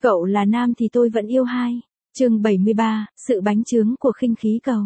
Cậu là nam thì tôi vẫn yêu hai. Chương 73, sự bánh chướng của khinh khí cầu.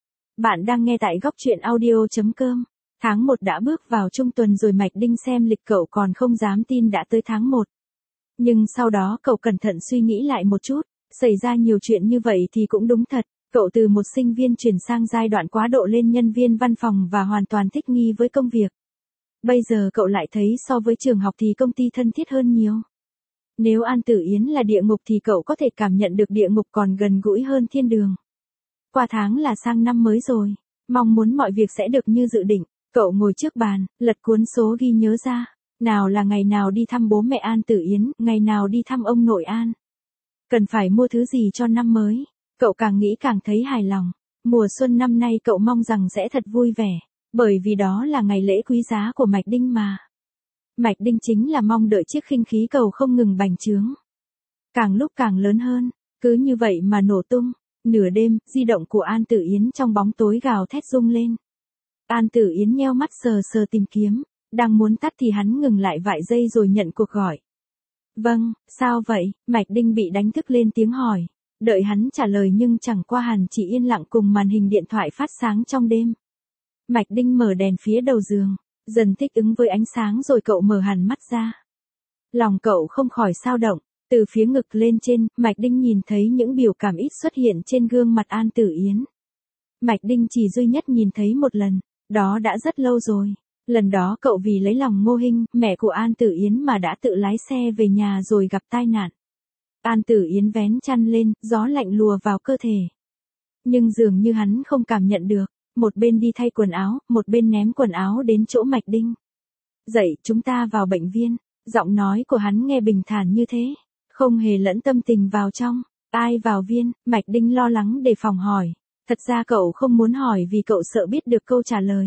Bạn đang nghe tại góc truyện audio.com. Tháng 1 đã bước vào trung tuần rồi. Mạch Đinh xem lịch cậu còn không dám tin đã tới tháng 1. Nhưng sau đó cậu cẩn thận suy nghĩ lại một chút, xảy ra nhiều chuyện như vậy thì cũng đúng thật. Cậu từ một sinh viên chuyển sang giai đoạn quá độ lên nhân viên văn phòng và hoàn toàn thích nghi với công việc. Bây giờ cậu lại thấy so với trường học thì công ty thân thiết hơn nhiều. Nếu An Tử Yến là địa ngục thì cậu có thể cảm nhận được địa ngục còn gần gũi hơn thiên đường. Qua tháng là sang năm mới rồi, mong muốn mọi việc sẽ được như dự định. Cậu ngồi trước bàn, lật cuốn số ghi nhớ ra. Nào là ngày nào đi thăm bố mẹ An Tử Yến, ngày nào đi thăm ông nội An. Cần phải mua thứ gì cho năm mới. Cậu càng nghĩ càng thấy hài lòng. Mùa xuân năm nay cậu mong rằng sẽ thật vui vẻ, bởi vì đó là ngày lễ quý giá của Mạch Đinh mà. Mạch Đinh chính là mong đợi chiếc khinh khí cầu không ngừng bành trướng. Càng lúc càng lớn hơn, cứ như vậy mà nổ tung. Nửa đêm, di động của An Tử Yến trong bóng tối gào thét rung lên. An Tử Yến nheo mắt sờ sờ tìm kiếm, đang muốn tắt thì hắn ngừng lại vài giây rồi nhận cuộc gọi. Vâng, sao vậy? Mạch Đinh bị đánh thức lên tiếng hỏi. Đợi hắn trả lời nhưng chẳng qua hắn chỉ yên lặng cùng màn hình điện thoại phát sáng trong đêm. Mạch Đinh mở đèn phía đầu giường, dần thích ứng với ánh sáng rồi cậu mở hẳn mắt ra. Lòng cậu không khỏi xao động, từ phía ngực lên trên, Mạch Đinh nhìn thấy những biểu cảm ít xuất hiện trên gương mặt An Tử Yến. Mạch Đinh chỉ duy nhất nhìn thấy một lần, đó đã rất lâu rồi. Lần đó cậu vì lấy lòng Ngô Hinh, mẹ của An Tử Yến mà đã tự lái xe về nhà rồi gặp tai nạn. An Tử Yến vén chăn lên, gió lạnh lùa vào cơ thể. Nhưng dường như hắn không cảm nhận được, một bên đi thay quần áo, một bên ném quần áo đến chỗ Mạch Đinh. Dậy, chúng ta vào bệnh viện. Giọng nói của hắn nghe bình thản như thế, không hề lẫn tâm tình vào trong. Ai vào viên? Mạch Đinh lo lắng đề phòng hỏi. Thật ra cậu không muốn hỏi vì cậu sợ biết được câu trả lời.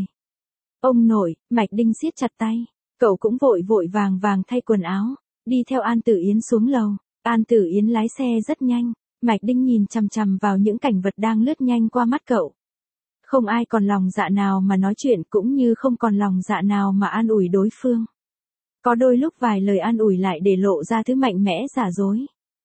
Ông nội. Mạch Đinh siết chặt tay. Cậu cũng vội vội vàng vàng thay quần áo, đi theo An Tử Yến xuống lầu. An Tử Yến lái xe rất nhanh, Mạch Đinh nhìn chằm chằm vào những cảnh vật đang lướt nhanh qua mắt cậu. Không ai còn lòng dạ nào mà nói chuyện, cũng như không còn lòng dạ nào mà an ủi đối phương. Có đôi lúc vài lời an ủi lại để lộ ra thứ mạnh mẽ giả dối.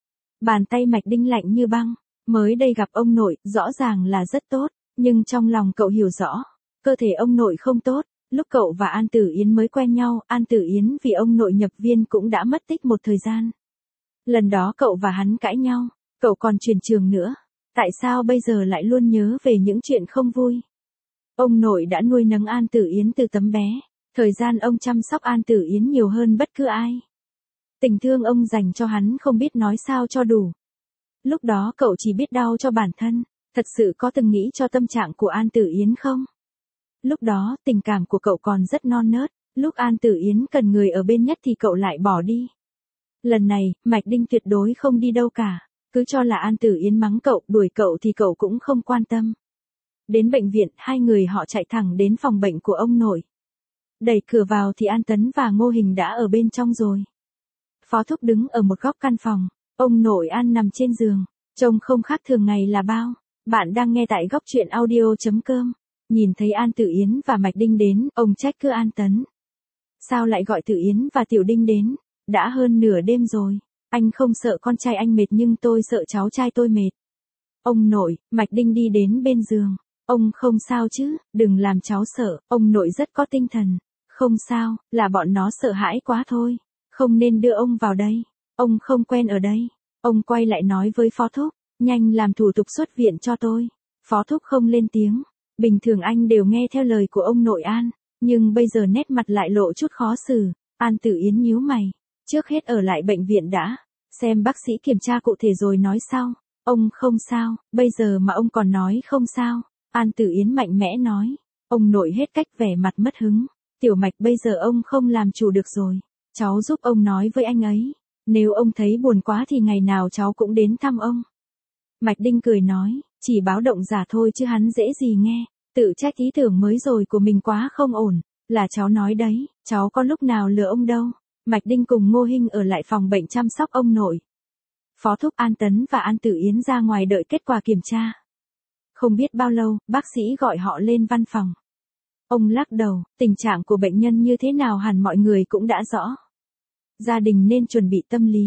Bàn tay Mạch Đinh lạnh như băng, mới đây gặp ông nội, rõ ràng là rất tốt, nhưng trong lòng cậu hiểu rõ, cơ thể ông nội không tốt. Lúc cậu và An Tử Yến mới quen nhau, An Tử Yến vì ông nội nhập viên cũng đã mất tích một thời gian. Lần đó cậu và hắn cãi nhau, cậu còn chuyển trường nữa. Tại sao bây giờ lại luôn nhớ về những chuyện không vui? Ông nội đã nuôi nấng An Tử Yến từ tấm bé. Thời gian ông chăm sóc An Tử Yến nhiều hơn bất cứ ai. Tình thương ông dành cho hắn không biết nói sao cho đủ. Lúc đó cậu chỉ biết đau cho bản thân. Thật sự có từng nghĩ cho tâm trạng của An Tử Yến không? Lúc đó, tình cảm của cậu còn rất non nớt. Lúc An Tử Yến cần người ở bên nhất thì cậu lại bỏ đi. Lần này, Mạch Đinh tuyệt đối không đi đâu cả. Cứ cho là An Tử Yến mắng cậu, đuổi cậu thì cậu cũng không quan tâm. Đến bệnh viện, hai người họ chạy thẳng đến phòng bệnh của ông nội. Đẩy cửa vào thì An Tấn và Ngô Hình đã ở bên trong rồi. Phó Thúc đứng ở một góc căn phòng. Ông nội An nằm trên giường, trông không khác thường ngày là bao. Bạn đang nghe tại góc truyện audio.com. Nhìn thấy An Tử Yến và Mạch Đinh đến, ông trách cứ An Tấn. Sao lại gọi Tử Yến và Tiểu Đinh đến? Đã hơn nửa đêm rồi. Anh không sợ con trai anh mệt nhưng tôi sợ cháu trai tôi mệt. Ông nội. Mạch Đinh đi đến bên giường. Ông không sao chứ, đừng làm cháu sợ, ông nội rất có tinh thần. Không sao, là bọn nó sợ hãi quá thôi. Không nên đưa ông vào đây. Ông không quen ở đây. Ông quay lại nói với Phó Thúc, nhanh làm thủ tục xuất viện cho tôi. Phó Thúc không lên tiếng. Bình thường anh đều nghe theo lời của ông nội An, nhưng bây giờ nét mặt lại lộ chút khó xử. An Tử Yến nhíu mày. Trước hết ở lại bệnh viện đã, xem bác sĩ kiểm tra cụ thể rồi nói sau. Ông không sao, bây giờ mà ông còn nói không sao. An Tử Yến mạnh mẽ nói. Ông nội hết cách vẻ mặt mất hứng. Tiểu Mạch bây giờ ông không làm chủ được rồi. Cháu giúp ông nói với anh ấy. Nếu ông thấy buồn quá thì ngày nào cháu cũng đến thăm ông. Mạch Đinh cười nói, chỉ báo động giả thôi chứ hắn dễ gì nghe. Tự trách ý tưởng mới rồi của mình quá không ổn. Là cháu nói đấy, cháu có lúc nào lừa ông đâu. Mạch Đinh cùng Ngô Hinh ở lại phòng bệnh chăm sóc ông nội. Phó Thúc, An Tấn và An Tử Yến ra ngoài đợi kết quả kiểm tra. Không biết bao lâu, bác sĩ gọi họ lên văn phòng. Ông lắc đầu, tình trạng của bệnh nhân như thế nào hẳn mọi người cũng đã rõ. Gia đình nên chuẩn bị tâm lý.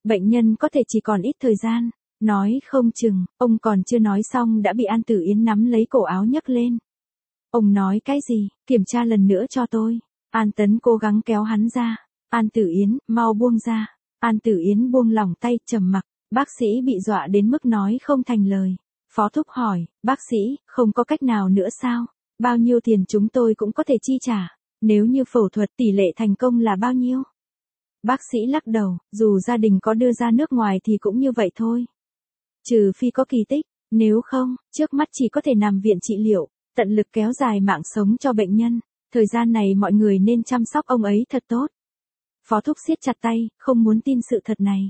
bệnh nhân có thể chỉ còn ít thời gian, nói không chừng, ông còn chưa nói xong đã bị An Tử Yến nắm lấy cổ áo nhấc lên. Ông nói cái gì, kiểm tra lần nữa cho tôi. An Tấn cố gắng kéo hắn ra. An Tử Yến, mau buông ra. An Tử Yến buông lỏng tay, trầm mặc. Bác sĩ bị dọa đến mức nói không thành lời. Phó Thúc hỏi, bác sĩ, không có cách nào nữa sao? Bao nhiêu tiền chúng tôi cũng có thể chi trả. Nếu như phẫu thuật tỷ lệ thành công là bao nhiêu? Bác sĩ lắc đầu, dù gia đình có đưa ra nước ngoài thì cũng như vậy thôi. Trừ phi có kỳ tích, nếu không, trước mắt chỉ có thể nằm viện trị liệu, tận lực kéo dài mạng sống cho bệnh nhân. Thời gian này mọi người nên chăm sóc ông ấy thật tốt. Phó Thúc siết chặt tay, không muốn tin sự thật này.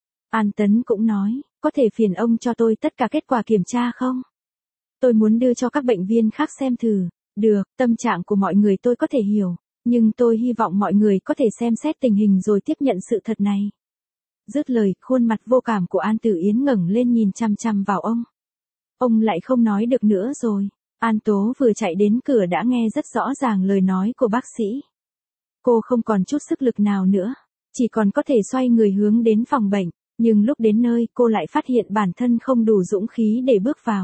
An Tấn cũng nói, có thể phiền ông cho tôi tất cả kết quả kiểm tra không? Tôi muốn đưa cho các bệnh viên khác xem thử. Được, tâm trạng của mọi người tôi có thể hiểu, nhưng tôi hy vọng mọi người có thể xem xét tình hình rồi tiếp nhận sự thật này. Dứt lời, khuôn mặt vô cảm của An Tử Yến ngẩng lên nhìn chằm chằm vào ông. Ông lại không nói được nữa rồi. An Tố vừa chạy đến cửa đã nghe rất rõ ràng lời nói của bác sĩ. Cô không còn chút sức lực nào nữa, chỉ còn có thể xoay người hướng đến phòng bệnh, nhưng lúc đến nơi cô lại phát hiện bản thân không đủ dũng khí để bước vào.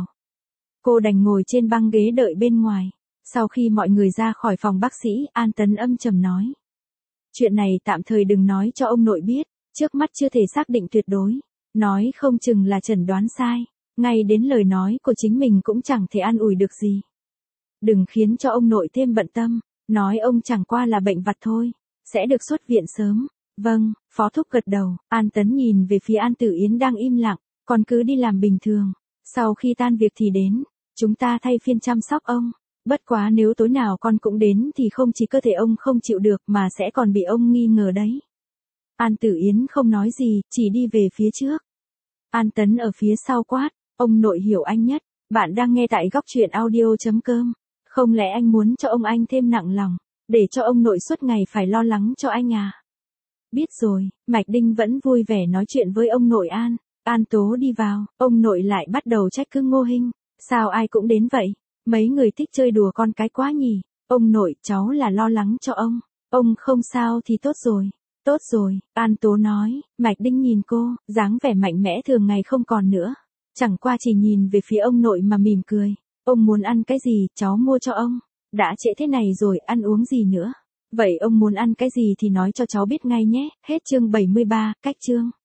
Cô đành ngồi trên băng ghế đợi bên ngoài. Sau khi mọi người ra khỏi phòng bác sĩ, An Tấn âm trầm nói. Chuyện này tạm thời đừng nói cho ông nội biết, trước mắt chưa thể xác định tuyệt đối. Nói không chừng là chẩn đoán sai, ngay đến lời nói của chính mình cũng chẳng thể an ủi được gì. Đừng khiến cho ông nội thêm bận tâm, nói ông chẳng qua là bệnh vặt thôi, sẽ được xuất viện sớm. Vâng, Phó Thúc gật đầu. An Tấn nhìn về phía An Tử Yến đang im lặng, còn cứ đi làm bình thường. Sau khi tan việc thì đến, chúng ta thay phiên chăm sóc ông. Bất quá nếu tối nào con cũng đến thì không chỉ cơ thể ông không chịu được mà sẽ còn bị ông nghi ngờ đấy. An Tử Yến không nói gì, chỉ đi về phía trước. An Tấn ở phía sau quát, ông nội hiểu anh nhất. Bạn đang nghe tại góc truyện audio.com. Không lẽ anh muốn cho ông anh thêm nặng lòng, để cho ông nội suốt ngày phải lo lắng cho anh à? Biết rồi, Mạch Đinh vẫn vui vẻ nói chuyện với ông nội An. An Tố đi vào, ông nội lại bắt đầu trách cứ Ngô Hinh. Sao ai cũng đến vậy? Mấy người thích chơi đùa con cái quá nhỉ? Ông nội, cháu là lo lắng cho ông. Ông không sao thì tốt rồi. Tốt rồi, An Tố nói. Mạch Đinh nhìn cô, dáng vẻ mạnh mẽ thường ngày không còn nữa. Chẳng qua chỉ nhìn về phía ông nội mà mỉm cười. Ông muốn ăn cái gì, cháu mua cho ông. Đã trễ thế này rồi, ăn uống gì nữa? Vậy ông muốn ăn cái gì thì nói cho cháu biết ngay nhé. Hết chương 73, cách chương.